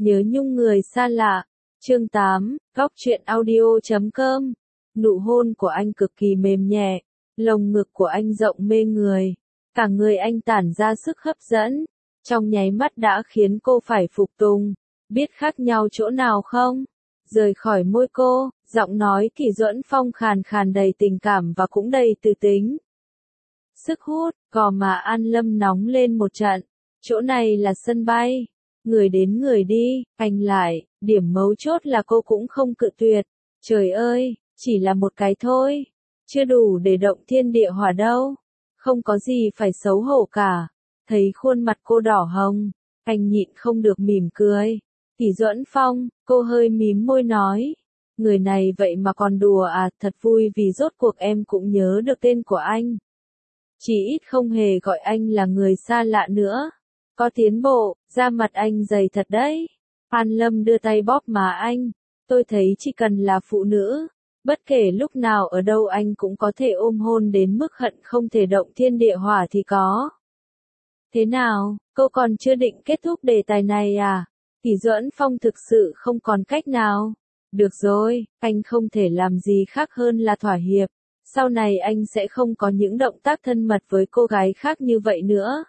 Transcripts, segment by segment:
Nhớ nhung người xa lạ. Chương 8, Góc truyện audio.com. Nụ hôn của anh cực kỳ mềm nhẹ, lồng ngực của anh rộng mê người, cả người anh tản ra sức hấp dẫn, trong nháy mắt đã khiến cô phải phục tùng. Biết khác nhau chỗ nào không? Rời khỏi môi cô, giọng nói Kỷ Duẫn Phong khàn khàn đầy tình cảm và cũng đầy từ tính. Sức hút, cò mà An Lâm nóng lên một trận. Chỗ này là sân bay. Người đến người đi, anh lại, điểm mấu chốt là cô cũng không cự tuyệt. Trời ơi, chỉ là một cái thôi. Chưa đủ để động thiên địa hỏa đâu. Không có gì phải xấu hổ cả. Thấy khuôn mặt cô đỏ hồng, anh nhịn không được mỉm cười. Kỷ Duẫn Phong, cô hơi mím môi nói. Người này vậy mà còn đùa à, thật vui vì rốt cuộc em cũng nhớ được tên của anh. Chỉ ít không hề gọi anh là người xa lạ nữa. Có tiến bộ, da mặt anh dày thật đấy. An Lâm đưa tay bóp má anh. Tôi thấy chỉ cần là phụ nữ, bất kể lúc nào ở đâu anh cũng có thể ôm hôn đến mức hận không thể động thiên địa hỏa thì có. Thế nào, cô còn chưa định kết thúc đề tài này à? Kỷ Duẫn Phong thực sự không còn cách nào. Được rồi, anh không thể làm gì khác hơn là thỏa hiệp. Sau này anh sẽ không có những động tác thân mật với cô gái khác như vậy nữa.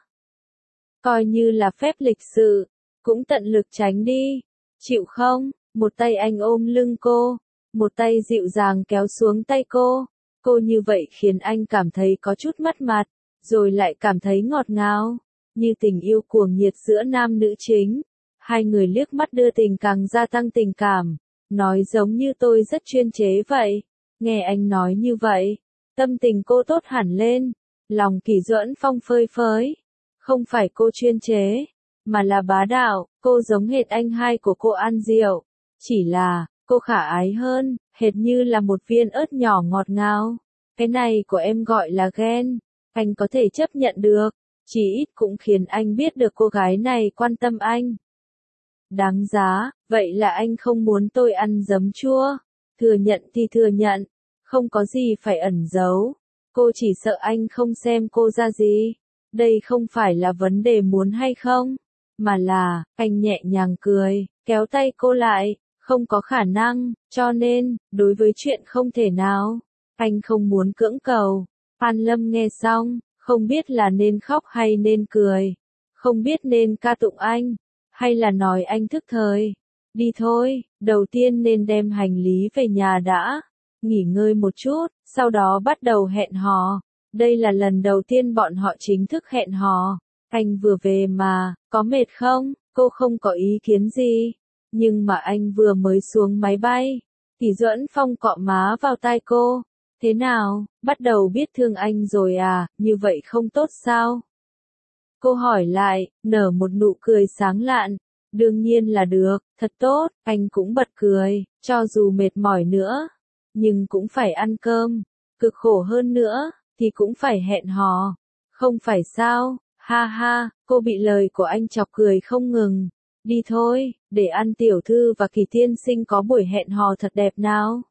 Coi như là phép lịch sự, cũng tận lực tránh đi. Chịu không? Một tay anh ôm lưng cô, một tay dịu dàng kéo xuống tay cô. Cô như vậy khiến anh cảm thấy có chút mất mặt, rồi lại cảm thấy ngọt ngào, như tình yêu cuồng nhiệt giữa nam nữ chính. Hai người liếc mắt đưa tình càng gia tăng tình cảm, nói giống như tôi rất chuyên chế vậy. Nghe anh nói như vậy, tâm tình cô tốt hẳn lên, lòng Kỷ Duẫn Phong phơi phới. Không phải cô chuyên chế, mà là bá đạo, cô giống hệt anh hai của cô An Diệu. Chỉ là, cô khả ái hơn, hệt như là một viên ớt nhỏ ngọt ngào. Cái này của em gọi là ghen, anh có thể chấp nhận được, chỉ ít cũng khiến anh biết được cô gái này quan tâm anh. Đáng giá, vậy là anh không muốn tôi ăn giấm chua. Thừa nhận thì thừa nhận, không có gì phải ẩn giấu. Cô chỉ sợ anh không xem cô ra gì. Đây không phải là vấn đề muốn hay không, mà là, anh nhẹ nhàng cười, kéo tay cô lại, không có khả năng, cho nên, đối với chuyện không thể nào, anh không muốn cưỡng cầu. An Lâm nghe xong, không biết là nên khóc hay nên cười, không biết nên ca tụng anh, hay là nói anh thức thời. Đi thôi, đầu tiên nên đem hành lý về nhà đã, nghỉ ngơi một chút, sau đó bắt đầu hẹn hò. Đây là lần đầu tiên bọn họ chính thức hẹn hò. Anh vừa về mà, có mệt không? Cô không có ý kiến gì. Nhưng mà anh vừa mới xuống máy bay. Kỷ Duẫn Phong cọ má vào tai cô. Thế nào, bắt đầu biết thương anh rồi à, như vậy không tốt sao? Cô hỏi lại, nở một nụ cười sáng lạn. Đương nhiên là được, thật tốt, anh cũng bật cười, cho dù mệt mỏi nữa. Nhưng cũng phải ăn cơm, cực khổ hơn nữa thì cũng phải hẹn hò. Không phải sao, ha ha, cô bị lời của anh chọc cười không ngừng. Đi thôi, để An tiểu thư và Kỳ tiên sinh có buổi hẹn hò thật đẹp nào.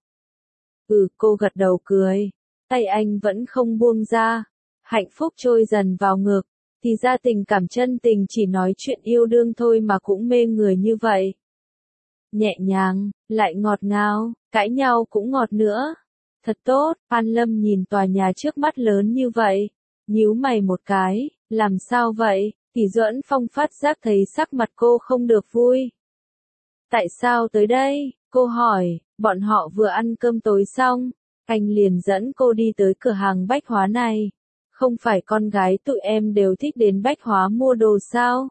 Cô gật đầu cười, tay anh vẫn không buông ra. Hạnh phúc trôi dần vào ngực, thì ra tình cảm chân tình chỉ nói chuyện yêu đương thôi mà cũng mê người như vậy. Nhẹ nhàng, lại ngọt ngào, cãi nhau cũng ngọt nữa. Thật tốt, An Lâm nhìn tòa nhà trước mắt lớn như vậy, nhíu mày một cái, làm sao vậy? Kỷ Duẫn Phong phát giác thấy sắc mặt cô không được vui. Tại sao tới đây? Cô hỏi, bọn họ vừa ăn cơm tối xong, anh liền dẫn cô đi tới cửa hàng bách hóa này. Không phải con gái tụi em đều thích đến bách hóa mua đồ sao?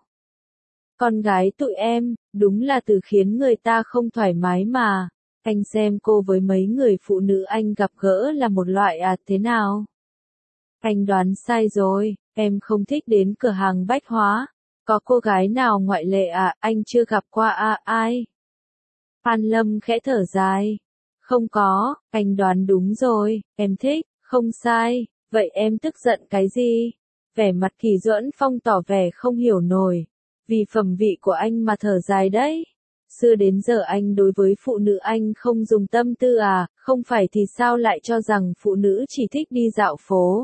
Con gái tụi em, đúng là từ khiến người ta không thoải mái mà. Anh xem cô với mấy người phụ nữ anh gặp gỡ là một loại thế nào? Anh đoán sai rồi, em không thích đến cửa hàng bách hóa. Có cô gái nào ngoại lệ anh chưa gặp qua ai? An Lâm khẽ thở dài. Không có, anh đoán đúng rồi, em thích, không sai, vậy em tức giận cái gì? Vẻ mặt Kỷ Duẫn Phong tỏ vẻ không hiểu nổi. Vì phẩm vị của anh mà thở dài đấy. Xưa đến giờ anh đối với phụ nữ anh không dùng tâm tư không phải thì sao lại cho rằng phụ nữ chỉ thích đi dạo phố.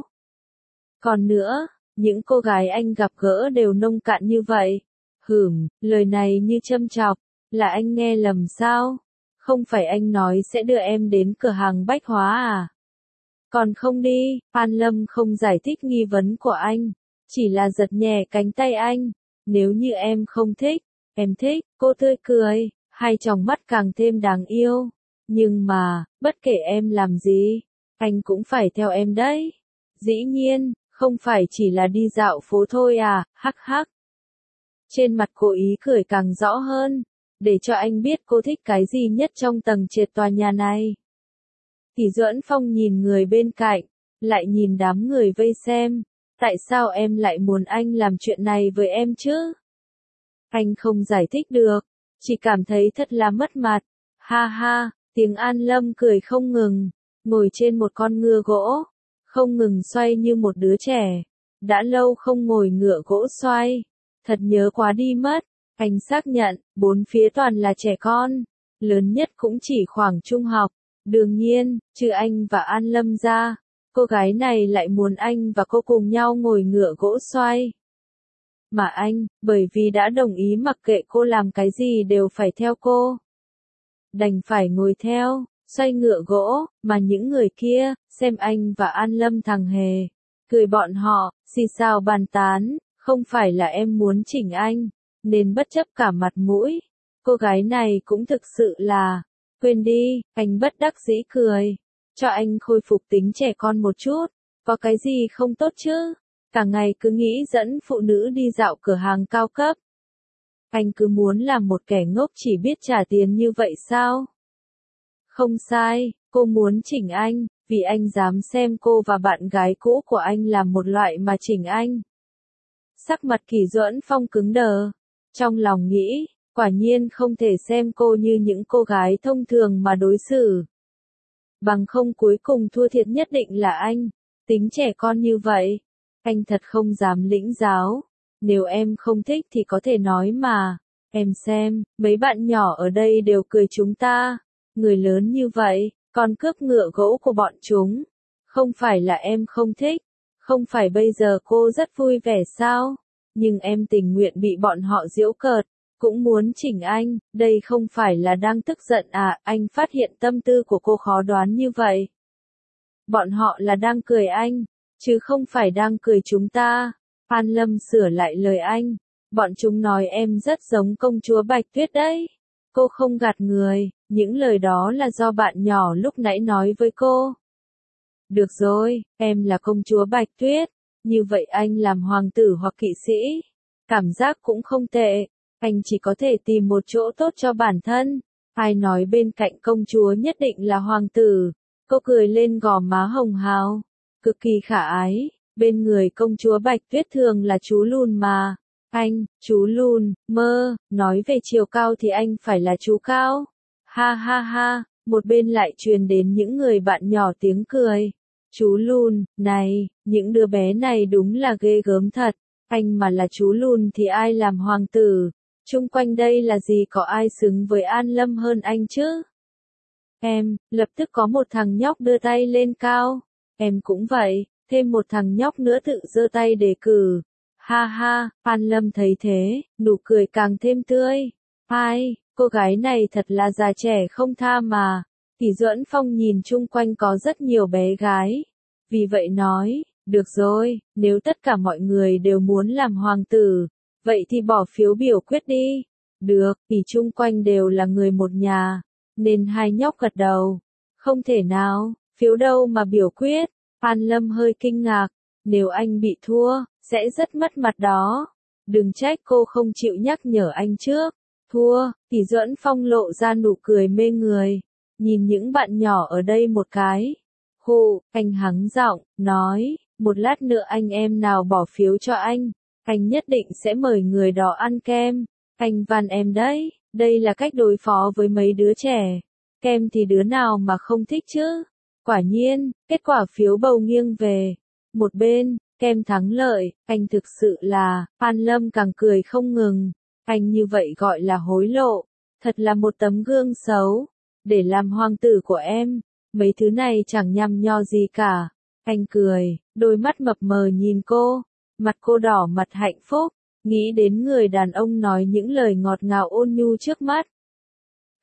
Còn nữa, những cô gái anh gặp gỡ đều nông cạn như vậy. Lời này như châm chọc, Là anh nghe lầm sao? Không phải anh nói sẽ đưa em đến cửa hàng bách hóa à? Còn không đi, An Lâm không giải thích nghi vấn của anh, chỉ là giật nhẹ cánh tay anh. Nếu như em không thích, em thích, cô tươi cười, hai tròng mắt càng thêm đáng yêu. Nhưng mà, bất kể em làm gì, anh cũng phải theo em đấy. Dĩ nhiên, không phải chỉ là đi dạo phố thôi à, hắc hắc. Trên mặt cô ý cười càng rõ hơn, để cho anh biết cô thích cái gì nhất trong tầng trệt tòa nhà này. Thì Duẫn Phong nhìn người bên cạnh, lại nhìn đám người vây xem. Tại sao em lại muốn anh làm chuyện này với em chứ? Anh không giải thích được, chỉ cảm thấy thật là mất mặt. Ha ha, tiếng An Lâm cười không ngừng, ngồi trên một con ngựa gỗ, không ngừng xoay như một đứa trẻ. Đã lâu không ngồi ngựa gỗ xoay, thật nhớ quá đi mất. Anh xác nhận, bốn phía toàn là trẻ con, lớn nhất cũng chỉ khoảng trung học. Đương nhiên, trừ anh và An Lâm ra, cô gái này lại muốn anh và cô cùng nhau ngồi ngựa gỗ xoay. Mà anh, bởi vì đã đồng ý mặc kệ cô làm cái gì đều phải theo cô, đành phải ngồi theo, xoay ngựa gỗ, mà những người kia, xem anh và An Lâm thằng hề. Cười bọn họ, xì xào bàn tán, không phải là em muốn chỉnh anh, nên bất chấp cả mặt mũi. Cô gái này cũng thực sự là, quên đi, anh bất đắc dĩ cười. Cho anh khôi phục tính trẻ con một chút, có cái gì không tốt chứ? Cả ngày cứ nghĩ dẫn phụ nữ đi dạo cửa hàng cao cấp. Anh cứ muốn làm một kẻ ngốc chỉ biết trả tiền như vậy sao? Không sai, cô muốn chỉnh anh, vì anh dám xem cô và bạn gái cũ của anh làm một loại mà chỉnh anh. Sắc mặt Kỳ Duẫn Phong cứng đờ, trong lòng nghĩ, quả nhiên không thể xem cô như những cô gái thông thường mà đối xử. Bằng không cuối cùng thua thiệt nhất định là anh, tính trẻ con như vậy. Anh thật không dám lĩnh giáo, nếu em không thích thì có thể nói mà. Em xem, mấy bạn nhỏ ở đây đều cười chúng ta. Người lớn như vậy, còn cướp ngựa gỗ của bọn chúng. Không phải là em không thích, không phải bây giờ cô rất vui vẻ sao? Nhưng em tình nguyện bị bọn họ giễu cợt, cũng muốn chỉnh anh, đây không phải là đang tức giận à? Anh phát hiện tâm tư của cô khó đoán như vậy. Bọn họ là đang cười anh, chứ không phải đang cười chúng ta. An Lâm sửa lại lời anh, bọn chúng nói em rất giống công chúa Bạch Tuyết đấy. Cô không gạt người, những lời đó là do bạn nhỏ lúc nãy nói với cô. Được rồi, em là công chúa Bạch Tuyết, như vậy anh làm hoàng tử hoặc kỵ sĩ. Cảm giác cũng không tệ, anh chỉ có thể tìm một chỗ tốt cho bản thân. Ai nói bên cạnh công chúa nhất định là hoàng tử. Cô cười lên gò má hồng hào, cực kỳ khả ái. Bên người công chúa Bạch Tuyết thường là chú lùn mà. Anh, chú lùn, mơ, nói về chiều cao thì anh phải là chú cao. Ha ha ha, một bên lại truyền đến những người bạn nhỏ tiếng cười. Chú lùn, này, những đứa bé này đúng là ghê gớm thật. Anh mà là chú lùn thì ai làm hoàng tử? Chung quanh đây là gì có ai xứng với An Lâm hơn anh chứ? Em, lập tức có một thằng nhóc đưa tay lên cao. Em cũng vậy, thêm một thằng nhóc nữa tự giơ tay đề cử. Ha ha, An Lâm thấy thế, nụ cười càng thêm tươi. Ai, cô gái này thật là già trẻ không tha mà. Thì Duẫn Phong nhìn chung quanh có rất nhiều bé gái. Vì vậy nói, được rồi, nếu tất cả mọi người đều muốn làm hoàng tử, vậy thì bỏ phiếu biểu quyết đi. Được, thì chung quanh đều là người một nhà, nên hai nhóc gật đầu. Không thể nào, phiếu đâu mà biểu quyết. An Lâm hơi kinh ngạc, nếu anh bị thua, sẽ rất mất mặt đó. Đừng trách cô không chịu nhắc nhở anh trước. Thua, thì Duẫn Phong lộ ra nụ cười mê người, nhìn những bạn nhỏ ở đây một cái. Hù, anh hắng giọng, nói, một lát nữa anh em nào bỏ phiếu cho anh nhất định sẽ mời người đó ăn kem. Anh van em đấy, đây là cách đối phó với mấy đứa trẻ. Kem thì đứa nào mà không thích chứ? Quả nhiên, kết quả phiếu bầu nghiêng về một bên, kem thắng lợi. Anh thực sự là, An Lâm càng cười không ngừng. Anh như vậy gọi là hối lộ, thật là một tấm gương xấu. Để làm hoàng tử của em, mấy thứ này chẳng nhằm nho gì cả. Anh cười, đôi mắt mập mờ nhìn cô, mặt cô đỏ mặt hạnh phúc, nghĩ đến người đàn ông nói những lời ngọt ngào ôn nhu trước mắt.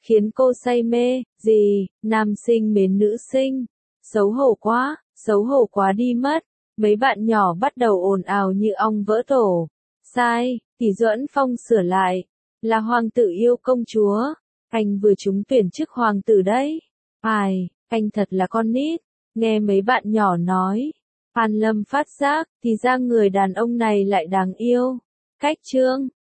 khiến cô say mê. Gì, nam sinh mến nữ sinh. Xấu hổ quá đi mất. Mấy bạn nhỏ bắt đầu ồn ào như ong vỡ tổ. Sai, Tỷ Duẫn Phong sửa lại. Là hoàng tử yêu công chúa. Anh vừa trúng tuyển chức hoàng tử đấy. Ai, anh thật là con nít. Nghe mấy bạn nhỏ nói. Phan Lâm phát giác, thì ra người đàn ông này lại đáng yêu. Cách chương